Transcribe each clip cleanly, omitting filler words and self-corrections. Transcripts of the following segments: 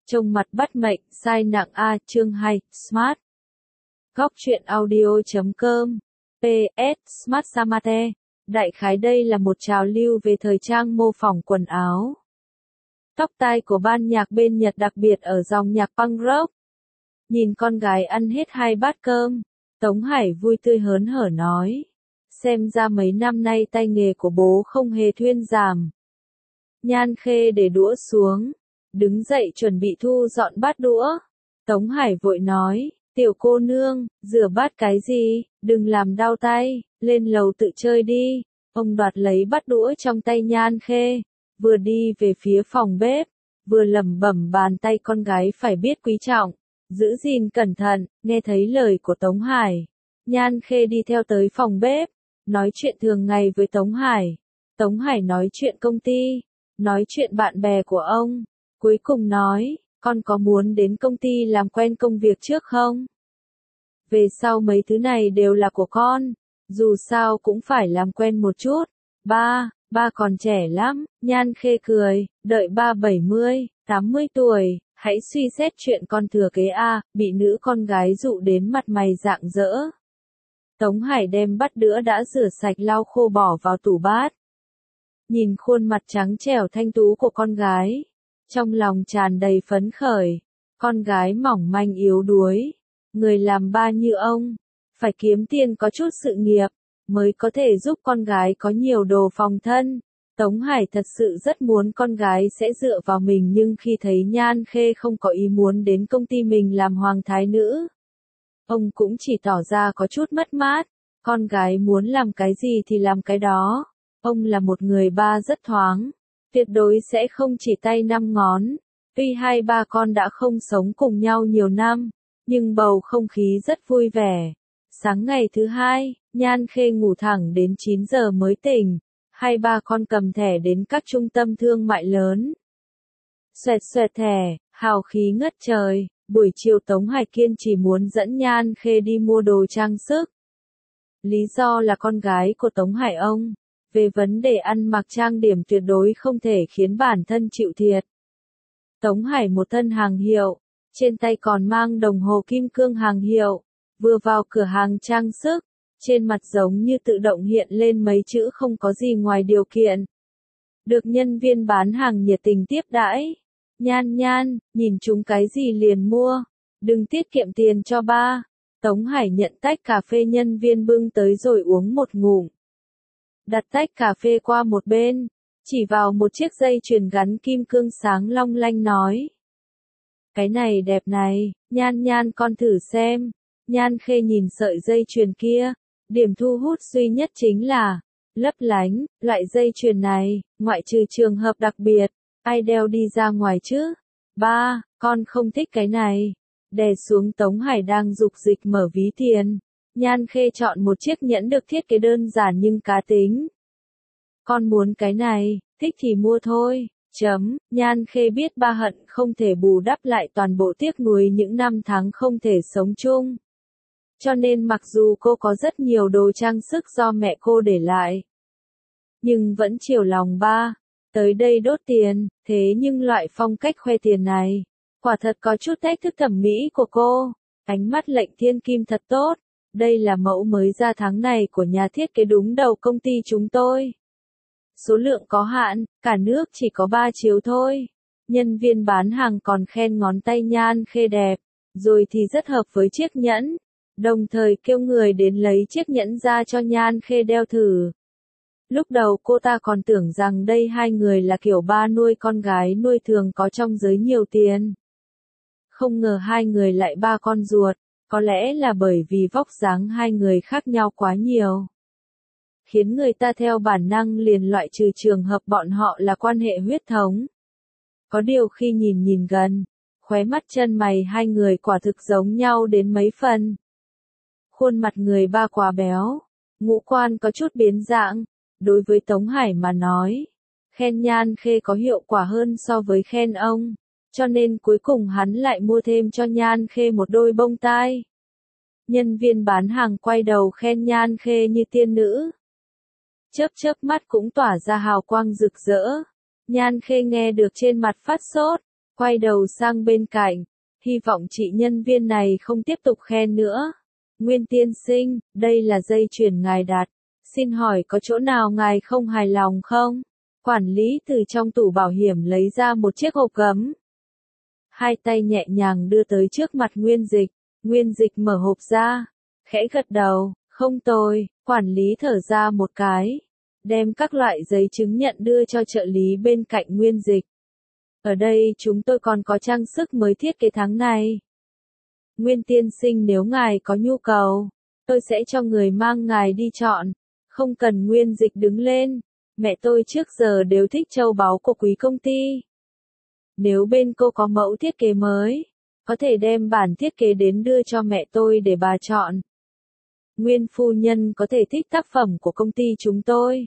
Trông mặt bắt mệnh, sai nặng A, chương 2, Smart. Góc truyện audio.com. PS, Smart Samate. Đại khái đây là một trào lưu về thời trang mô phỏng quần áo. Tóc tai của ban nhạc bên Nhật đặc biệt ở dòng nhạc punk rock. Nhìn con gái ăn hết 2 bát cơm, Tống Hải vui tươi hớn hở nói. Xem ra mấy năm nay tay nghề của bố không hề thuyên giảm. Nhan Khê để đũa xuống, đứng dậy chuẩn bị thu dọn bát đũa. Tống Hải vội nói, tiểu cô nương, rửa bát cái gì, đừng làm đau tay, lên lầu tự chơi đi. Ông đoạt lấy bát đũa trong tay Nhan Khê, vừa đi về phía phòng bếp, vừa lẩm bẩm bàn tay con gái phải biết quý trọng, giữ gìn cẩn thận. Nghe thấy lời của Tống Hải, Nhan Khê đi theo tới phòng bếp, nói chuyện thường ngày với Tống Hải. Tống Hải nói chuyện công ty, nói chuyện bạn bè của ông, cuối cùng nói, con có muốn đến công ty làm quen công việc trước không? Về sau mấy thứ này đều là của con, dù sao cũng phải làm quen một chút. Ba còn trẻ lắm. Nhan Khê cười, đợi ba 70, 80 tuổi, hãy suy xét chuyện con thừa kế a. Bị nữ con gái dụ đến mặt mày rạng rỡ. Tống Hải đem bát đũa đã rửa sạch lau khô bỏ vào tủ bát. Nhìn khuôn mặt trắng trẻo thanh tú của con gái, trong lòng tràn đầy phấn khởi. Con gái mỏng manh yếu đuối, người làm ba như ông, phải kiếm tiền có chút sự nghiệp, mới có thể giúp con gái có nhiều đồ phòng thân. Tống Hải thật sự rất muốn con gái sẽ dựa vào mình, nhưng khi thấy Nhan Khê không có ý muốn đến công ty mình làm hoàng thái nữ, ông cũng chỉ tỏ ra có chút mất mát. Con gái muốn làm cái gì thì làm cái đó. Ông là một người ba rất thoáng, tuyệt đối sẽ không chỉ tay 5 ngón. Tuy hai ba con đã không sống cùng nhau nhiều năm, nhưng bầu không khí rất vui vẻ. Sáng ngày thứ hai, Nhan Khê ngủ thẳng đến 9 giờ mới tỉnh. Hai ba con cầm thẻ đến các trung tâm thương mại lớn. Xoẹt xoẹt thẻ, hào khí ngất trời. Buổi chiều Tống Hải Kiên chỉ muốn dẫn Nhan Khê đi mua đồ trang sức. Lý do là con gái của Tống Hải ông, về vấn đề ăn mặc trang điểm tuyệt đối không thể khiến bản thân chịu thiệt. Tống Hải một thân hàng hiệu, trên tay còn mang đồng hồ kim cương hàng hiệu, vừa vào cửa hàng trang sức, trên mặt giống như tự động hiện lên mấy chữ không có gì ngoài điều kiện. Được nhân viên bán hàng nhiệt tình tiếp đãi. Nhan, nhìn chúng cái gì liền mua, đừng tiết kiệm tiền cho ba. Tống Hải nhận tách cà phê nhân viên bưng tới rồi uống một ngụm. Đặt tách cà phê qua một bên, chỉ vào một chiếc dây chuyền gắn kim cương sáng long lanh nói. Cái này đẹp này, Nhan con thử xem. Nhan Khê nhìn sợi dây chuyền kia, điểm thu hút duy nhất chính là lấp lánh. Loại dây chuyền này, ngoại trừ trường hợp đặc biệt, ai đeo đi ra ngoài chứ? Ba, con không thích cái này. Đè xuống Tống Hải đang dục dịch mở ví tiền, Nhan Khê chọn một chiếc nhẫn được thiết kế đơn giản nhưng cá tính. Con muốn cái này, thích thì mua thôi. Nhan Khê biết ba hận không thể bù đắp lại toàn bộ tiếc nuối những năm tháng không thể sống chung. Cho nên mặc dù cô có rất nhiều đồ trang sức do mẹ cô để lại, nhưng vẫn chiều lòng ba. Tới đây đốt tiền, thế nhưng loại phong cách khoe tiền này, quả thật có chút thách thức thẩm mỹ của cô. Ánh mắt lệnh thiên kim thật tốt. Đây là mẫu mới ra tháng này của nhà thiết kế đúng đầu công ty chúng tôi. Số lượng có hạn, cả nước chỉ có 3 chiếu thôi. Nhân viên bán hàng còn khen ngón tay Nhan Khê đẹp, rồi thì rất hợp với chiếc nhẫn. Đồng thời kêu người đến lấy chiếc nhẫn ra cho Nhan Khê đeo thử. Lúc đầu cô ta còn tưởng rằng đây hai người là kiểu ba nuôi con gái nuôi thường có trong giới nhiều tiền. Không ngờ hai người lại ba con ruột, có lẽ là bởi vì vóc dáng hai người khác nhau quá nhiều, khiến người ta theo bản năng liền loại trừ trường hợp bọn họ là quan hệ huyết thống. Có điều khi nhìn gần, khóe mắt chân mày hai người quả thực giống nhau đến mấy phần. Khuôn mặt người ba quá béo, ngũ quan có chút biến dạng. Đối với Tống Hải mà nói, khen Nhan Khê có hiệu quả hơn so với khen ông, cho nên cuối cùng hắn lại mua thêm cho Nhan Khê một đôi bông tai. Nhân viên bán hàng quay đầu khen Nhan Khê như tiên nữ, chớp mắt cũng tỏa ra hào quang rực rỡ. Nhan Khê nghe được trên mặt phát sốt, Quay đầu sang bên cạnh, hy vọng chị nhân viên này không tiếp tục khen nữa. Nguyên tiên sinh, đây là dây chuyền ngài đặt. Xin hỏi có chỗ nào ngài không hài lòng không? Quản lý từ trong tủ bảo hiểm lấy ra một chiếc hộp gấm. Hai tay nhẹ nhàng đưa tới trước mặt Nguyên Dịch. Nguyên Dịch mở hộp ra, khẽ gật đầu, không tồi. Quản lý thở ra một cái, đem các loại giấy chứng nhận đưa cho trợ lý bên cạnh Nguyên Dịch. Ở đây chúng tôi còn có trang sức mới thiết kế tháng này. Nguyên tiên sinh, nếu ngài có nhu cầu, tôi sẽ cho người mang ngài đi chọn. Không cần. Nguyên Dịch đứng lên. Mẹ tôi trước giờ đều thích châu báu của quý công ty. Nếu bên cô có mẫu thiết kế mới, có thể đem bản thiết kế đến đưa cho mẹ tôi để bà chọn. Nguyên phu nhân có thể thích tác phẩm của công ty chúng tôi.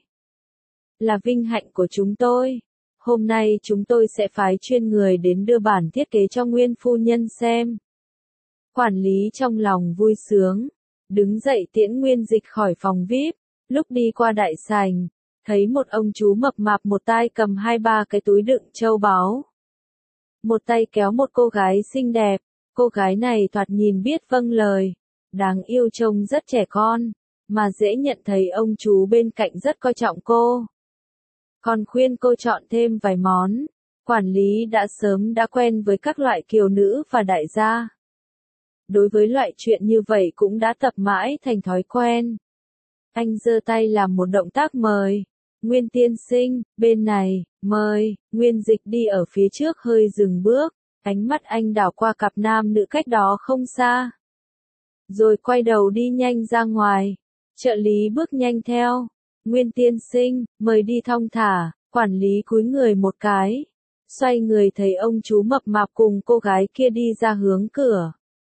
Là vinh hạnh của chúng tôi. Hôm nay chúng tôi sẽ phái chuyên người đến đưa bản thiết kế cho Nguyên phu nhân xem. Quản lý trong lòng vui sướng, đứng dậy tiễn Nguyên Dịch khỏi phòng VIP. Lúc đi qua đại sảnh, thấy một ông chú mập mạp một tay cầm 2-3 cái túi đựng châu báu. Một tay kéo một cô gái xinh đẹp. Cô gái này thoạt nhìn biết vâng lời, đáng yêu, trông rất trẻ con, mà dễ nhận thấy ông chú bên cạnh rất coi trọng cô. Còn khuyên cô chọn thêm vài món. Quản lý đã sớm đã quen với các loại kiều nữ và đại gia. Đối với loại chuyện như vậy cũng đã tập mãi thành thói quen. Anh giơ tay làm một động tác mời. Nguyên tiên sinh, bên này, mời. Nguyên Dịch đi ở phía trước hơi dừng bước, ánh mắt anh đảo qua cặp nam nữ cách đó không xa. Rồi quay đầu đi nhanh ra ngoài. Trợ lý bước nhanh theo. Nguyên tiên sinh, mời đi thong thả. Quản lý cúi người một cái, xoay người thấy ông chú mập mạp cùng cô gái kia đi ra hướng cửa.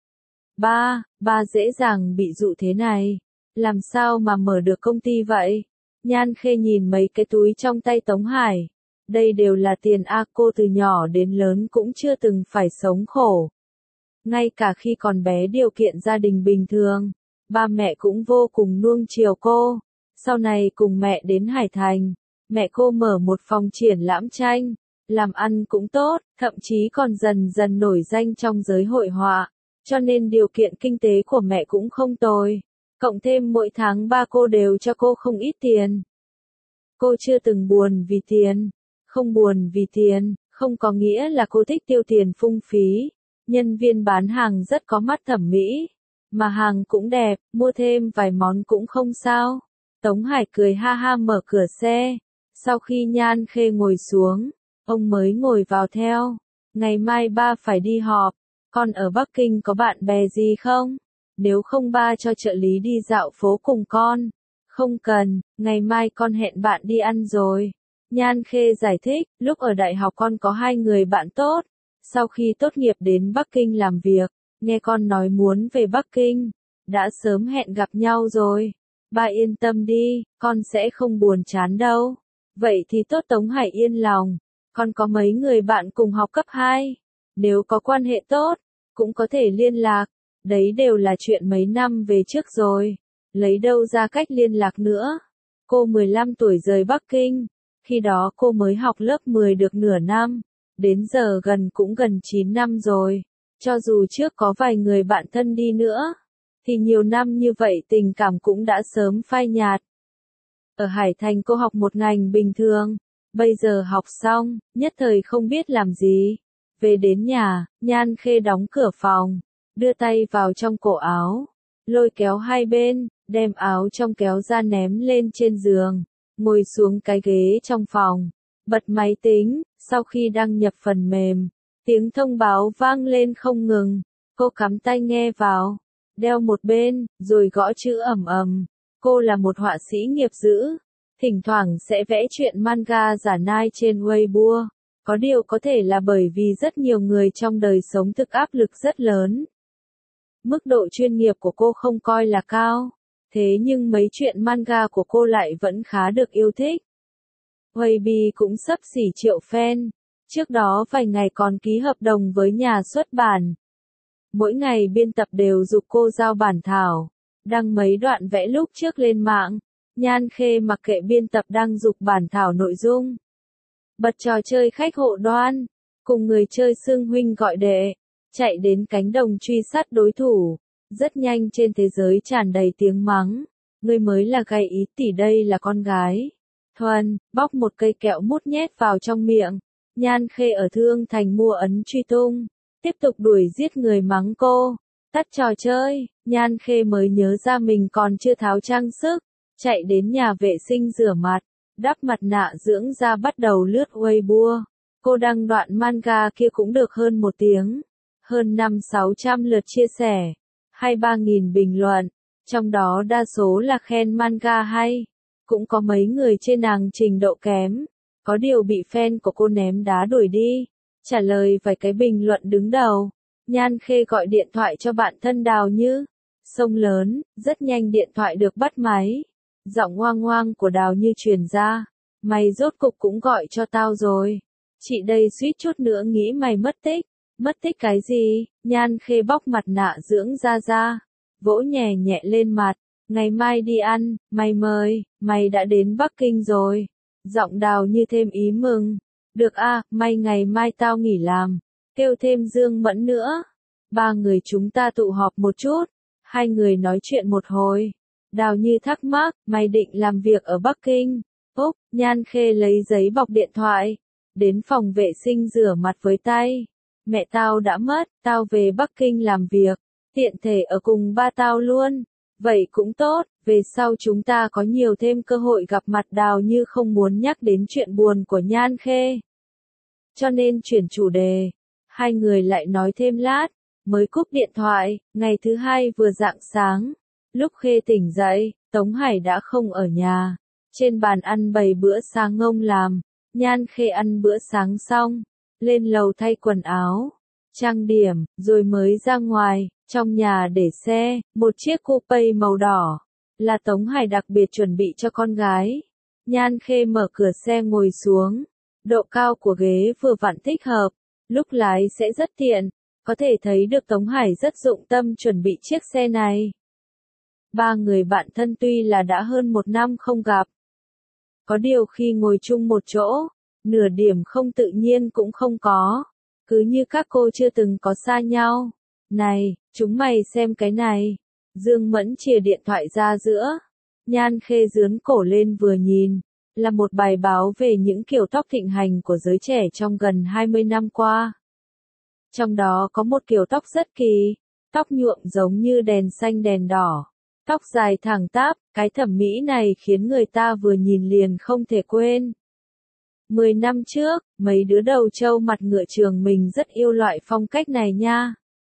Ba dễ dàng bị dụ thế này. Làm sao mà mở được công ty vậy? Nhan Khê nhìn mấy cái túi trong tay Tống Hải. Đây đều là tiền a, cô từ nhỏ đến lớn cũng chưa từng phải sống khổ. Ngay cả khi còn bé điều kiện gia đình bình thường, ba mẹ cũng vô cùng nuông chiều cô. Sau này cùng mẹ đến Hải Thành, mẹ cô mở một phòng triển lãm tranh, làm ăn cũng tốt, thậm chí còn dần dần nổi danh trong giới hội họa, cho nên điều kiện kinh tế của mẹ cũng không tồi. Cộng thêm mỗi tháng ba cô đều cho cô không ít tiền. Cô chưa từng buồn vì tiền. Không buồn vì tiền, không có nghĩa là cô thích tiêu tiền phung phí. Nhân viên bán hàng rất có mắt thẩm mỹ, mà hàng cũng đẹp, mua thêm vài món cũng không sao. Tống Hải cười ha ha mở cửa xe. Sau khi Nhan Khê ngồi xuống, ông mới ngồi vào theo. Ngày mai ba phải đi họp. Con ở Bắc Kinh có bạn bè gì không? Nếu không ba cho trợ lý đi dạo phố cùng con. Không cần, ngày mai con hẹn bạn đi ăn rồi. Nhan Khê giải thích, lúc ở đại học con có 2 người bạn tốt. Sau khi tốt nghiệp đến Bắc Kinh làm việc, nghe con nói muốn về Bắc Kinh. Đã sớm hẹn gặp nhau rồi. Ba yên tâm đi, con sẽ không buồn chán đâu. Vậy thì tốt. Tống Hải yên lòng. Con có mấy người bạn cùng học cấp 2. Nếu có quan hệ tốt, cũng có thể liên lạc. Đấy đều là chuyện mấy năm về trước rồi. Lấy đâu ra cách liên lạc nữa. Cô 15 tuổi rời Bắc Kinh. Khi đó cô mới học lớp 10 được nửa năm. Đến giờ cũng gần 9 năm rồi. Cho dù trước có vài người bạn thân đi nữa, thì nhiều năm như vậy tình cảm cũng đã sớm phai nhạt. Ở Hải Thành cô học một ngành bình thường. Bây giờ học xong, nhất thời không biết làm gì. Về đến nhà, Nhan Khê đóng cửa phòng, đưa tay vào trong cổ áo, lôi kéo hai bên, đem áo trong kéo ra ném lên trên giường, ngồi xuống cái ghế trong phòng, bật máy tính. Sau khi đăng nhập phần mềm, tiếng thông báo vang lên không ngừng. Cô cắm tai nghe vào, đeo một bên, rồi gõ chữ ầm ầm. Cô là một họa sĩ nghiệp dư, thỉnh thoảng sẽ vẽ truyện manga giả nai trên Weibo. Có điều có thể là bởi vì rất nhiều người trong đời sống thực áp lực rất lớn. Mức độ chuyên nghiệp của cô không coi là cao, thế nhưng mấy chuyện manga của cô lại vẫn khá được yêu thích. Weibo cũng xấp xỉ triệu fan, trước đó vài ngày còn ký hợp đồng với nhà xuất bản. Mỗi ngày biên tập đều giục cô giao bản thảo, đăng mấy đoạn vẽ lúc trước lên mạng. Nhan Khê mặc kệ biên tập đang giục bản thảo nội dung. Bật trò chơi khách hộ đoan. cùng người chơi xưng huynh gọi đệ, chạy đến cánh đồng truy sát đối thủ. Rất nhanh trên thế giới tràn đầy tiếng mắng. Ngươi mới là gay ý tỷ, đây là con gái. Thuần, bóc một cây kẹo mút nhét vào trong miệng. Nhan Khê ở Thương Thành mua ấn truy tung. Tiếp tục đuổi giết người mắng cô. Tắt trò chơi, Nhan Khê mới nhớ ra mình còn chưa tháo trang sức. Chạy đến nhà vệ sinh rửa mặt. Đắp mặt nạ dưỡng da bắt đầu lướt Weibo. Cô đăng đoạn manga kia cũng được hơn 1 tiếng. Hơn 500-600 lượt chia sẻ. 23.000 bình luận. Trong đó đa số là khen manga hay. Cũng có mấy người chê nàng trình độ kém. Có điều bị fan của cô ném đá đuổi đi. Trả lời vài cái bình luận đứng đầu. Nhan Khê gọi điện thoại cho bạn thân Đào Như. Sông lớn, rất nhanh điện thoại được bắt máy. Giọng ngoang ngoang của Đào Như truyền ra. Mày rốt cục cũng gọi cho tao rồi. Chị đây suýt chút nữa nghĩ mày mất tích. Mất tích cái gì? Nhan Khê bóc mặt nạ dưỡng da ra. Vỗ nhẹ nhẹ lên mặt. Ngày mai đi ăn, mày mời, mày đã đến Bắc Kinh rồi. Giọng Đào Như thêm ý mừng. Được a, may ngày mai tao nghỉ làm. Kêu thêm Dương Mẫn nữa. 3 người chúng ta tụ họp một chút. 2 người nói chuyện một hồi. Đào Như thắc mắc, mày định làm việc ở Bắc Kinh? Úc, Nhan Khê lấy giấy bọc điện thoại. Đến phòng vệ sinh rửa mặt với tay. Mẹ tao đã mất, tao về Bắc Kinh làm việc. Tiện thể ở cùng ba tao luôn. Vậy cũng tốt, về sau chúng ta có nhiều thêm cơ hội gặp mặt. Đào Như không muốn nhắc đến chuyện buồn của Nhan Khê. Cho nên chuyển chủ đề. 2 người lại nói thêm lát. Mới cúp điện thoại, ngày thứ 2 vừa rạng sáng. Lúc Khê tỉnh dậy, Tống Hải đã không ở nhà. Trên bàn ăn bày bữa sáng ngông làm. Nhan Khê ăn bữa sáng xong. Lên lầu thay quần áo. Trang điểm, rồi mới ra ngoài. Trong nhà để xe, một chiếc coupe màu đỏ. Là Tống Hải đặc biệt chuẩn bị cho con gái. Nhan Khê mở cửa xe ngồi xuống. Độ cao của ghế vừa vặn thích hợp. Lúc lái sẽ rất tiện. Có thể thấy được Tống Hải rất dụng tâm chuẩn bị chiếc xe này. 3 người bạn thân tuy là đã hơn 1 năm không gặp. Có điều khi ngồi chung một chỗ, nửa điểm không tự nhiên cũng không có. Cứ như các cô chưa từng có xa nhau. Này, chúng mày xem cái này. Dương Mẫn chìa điện thoại ra giữa. Nhan Khê dướn cổ lên vừa nhìn. Là một bài báo về những kiểu tóc thịnh hành của giới trẻ trong gần 20 năm qua. Trong đó có một kiểu tóc rất kỳ. Tóc nhuộm giống như đèn xanh đèn đỏ. Tóc dài thẳng tắp, cái thẩm mỹ này khiến người ta vừa nhìn liền không thể quên. 10 năm trước, mấy đứa đầu trâu mặt ngựa trường mình rất yêu loại phong cách này nha.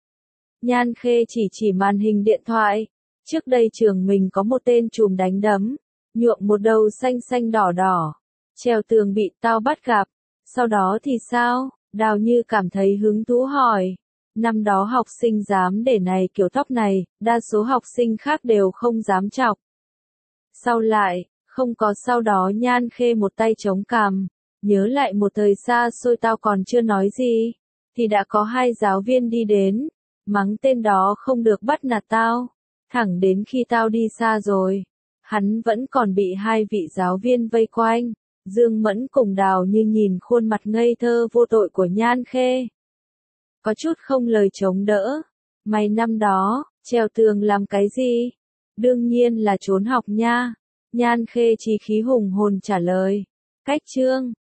Nhan Khê chỉ màn hình điện thoại. Trước đây trường mình có một tên trùm đánh đấm. Nhuộm một đầu xanh xanh đỏ đỏ. Treo tường bị tao bắt gặp. Sau đó thì sao? Đào Như cảm thấy hứng thú hỏi. Năm đó học sinh dám để này kiểu tóc này, đa số học sinh khác đều không dám chọc. Sau lại, không có sau đó. Nhan Khê một tay chống cằm. Nhớ lại một thời xa xôi tao còn chưa nói gì. Thì đã có 2 giáo viên đi đến. Mắng tên đó không được bắt nạt tao. Thẳng đến khi tao đi xa rồi. Hắn vẫn còn bị 2 vị giáo viên vây quanh. Dương Mẫn cùng Đào Như nhìn khuôn mặt ngây thơ vô tội của Nhan Khê. Có chút không lời chống đỡ. Mày năm đó, trèo tường làm cái gì? Đương nhiên là trốn học nha. Nhan Khê chí khí hùng hồn trả lời. Cách chương.